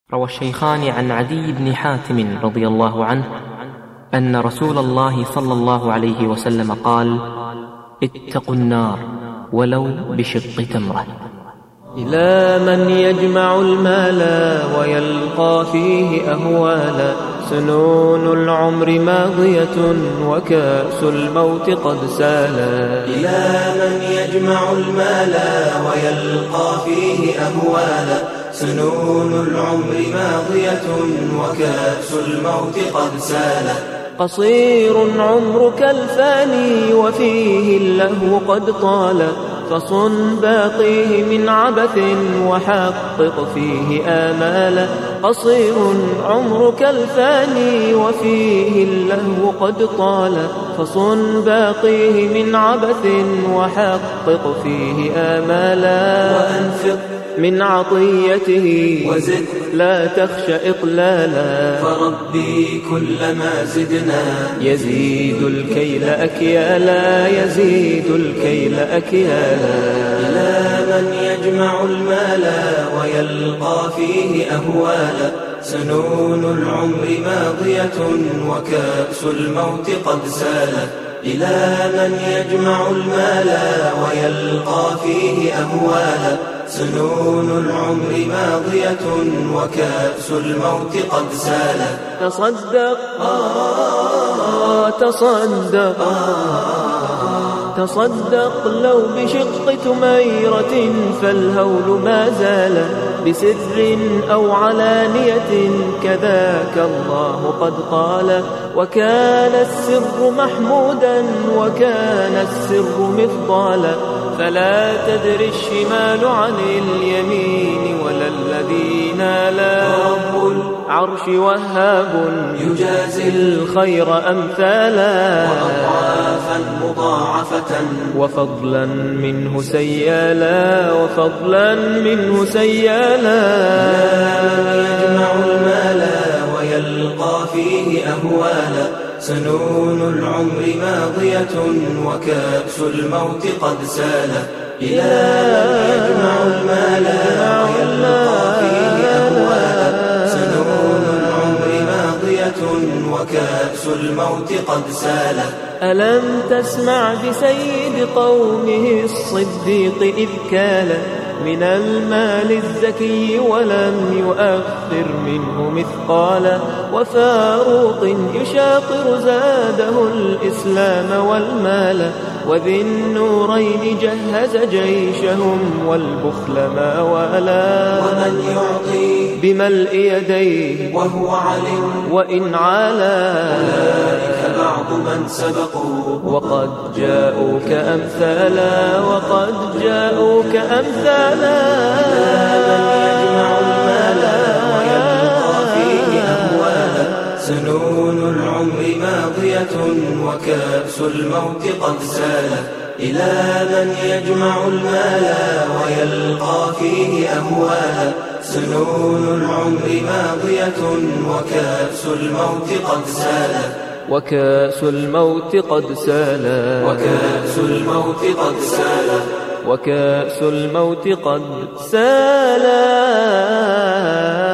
روى الشيخان عن عدي بن حاتم رضي الله عنه أن رسول الله صلى الله عليه وسلم قال: اتقوا النار ولو بشق تمرة. إلى من يجمع المال ويلقى فيه أهوالا، سنون العمر ماضية وكأس الموت قد سالا. إلى من يجمع المال ويلقى فيه أهوالا، سنون العمر ماضية وكأس الموت قد سالا. قصير عمرك الفاني وفيه اللهو قد طال، فصن باقيه من عبث وحقق فيه آمالا. قصير عمرك الفاني وفيه اللهو قد طال، فصن باقيه من عبث وحقق فيه آمالا. وأنفق من عطيته وزد لا تخش إقلالا، فربي كلما زدنا يزيد الكيل أكيالا، يزيد الكيل أكيالا. إلى من يجمع المال ويلقى فيه أهوالا، سنون العمر ماضية وكأس الموت قد سالا. إلى من يجمع المال ويلقى فيه أهوالا، سنون العمر ماضية وكأس الموت قد سالا. تصدق تصدق تصدق لو بشق تميرة، فالهول ما زال بسر أو علانية، كذاك الله قد قال. وكان السر محمودا وكان السر مفضالا، فلا تدري الشمال عن اليمين ولا الذي نالا. رب العرش وهاب يجازي الخير أمثالا، وأضعافا مضاعفة وفضلا منه سيالا، وفضلا منه سيالا. يجمع المال ويلقى فيه أهوالا، سنون العمر ماضية وكأس الموت قد سالا. إلى من يجمع المال ويلقى فيه أهوالا، سنون العمر ماضية وكأس الموت قد سالا. ألم تسمع بسيد قومه الصديق إذ كال من المال الزكي ولم يؤخر منه مثقالا، وفاروق يشاطر زاده الإسلام والمال، وذي النورين جهز جيشهم والبخل ما والا. ومن يعطي بملء يديه وهو علم وإن عالا، أولئك بعض من سبقوا وقد جاءوك أمثالا، وقد جاءوك أمثالا. من يجمع المال ويلقى فيه أهوالا، سنون العمر ماضية وكأس الموت قد سالا. إلى من يجمع المال ويلقى فيه أهوالا، سنون العمر ماضية وكأس الموت قد سالا. وكأس الموت قد سالا، وكأس الموت قد سالا، وكأس الموت قد سالا.